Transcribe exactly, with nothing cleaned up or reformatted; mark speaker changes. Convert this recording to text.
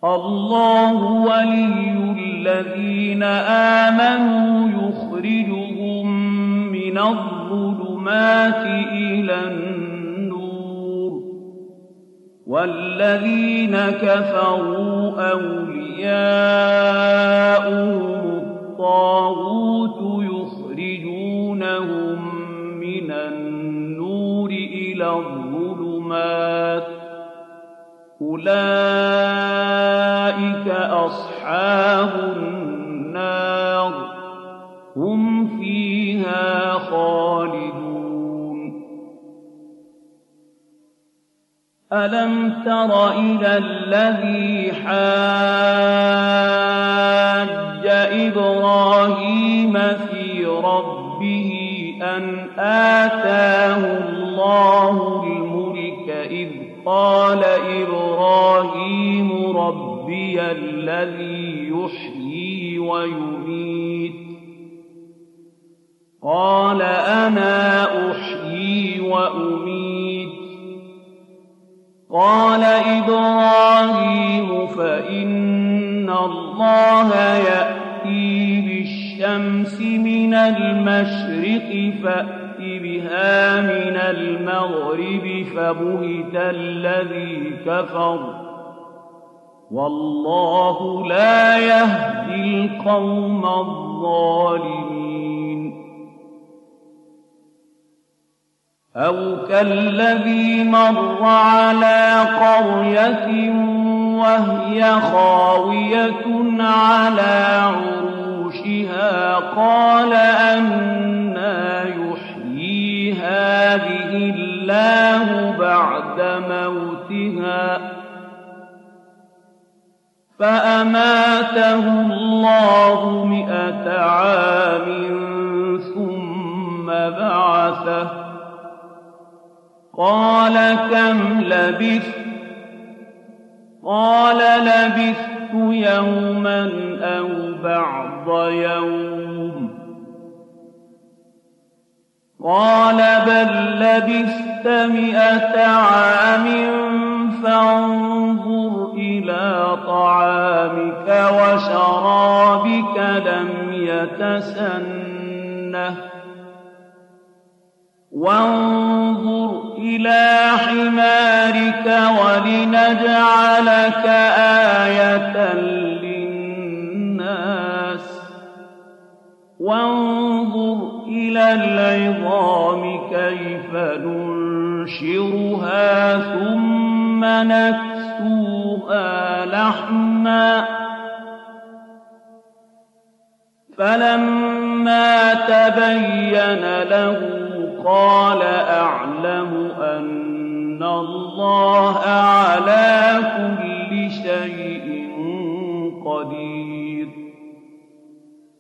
Speaker 1: الله ولي الذين آمنوا يخرجهم من الظلمات إلى النور والذين كفروا أولياؤهم الطاغوت يخرجونهم من النور إلى الظلمات أولئك أصحاب النار هم فيها خالدون ألم تر إلى الذي حاج إبراهيم في ربه أن آتاه الله الملك إذ قال إبراهيم ربي الذي يحيي ويميت قال أنا أحيي وأميت قال إبراهيم فإن الله يأتي بالشمس من المشرق فأت بها من المغرب فبهت الذي كفر والله لا يهدي القوم الظالمين أو كالذي مر على قرية وهي خاوية على عروشها قال أنى يحيي هذه الله بعد موتها فأماته الله مئة عام ثم بعثه قال كم لبثت قال لبثت يوما أو بعض يوم قال بل لبثت مئة عام فانظر إلى طعامك وشرابك لم يتسنه وانظر إلى حمارك ولنجعلك آية للناس وانظر إلى العظام كيف ننشرها ثم نكسوها لحما فلما تبين له قال أعلم أن الله على كل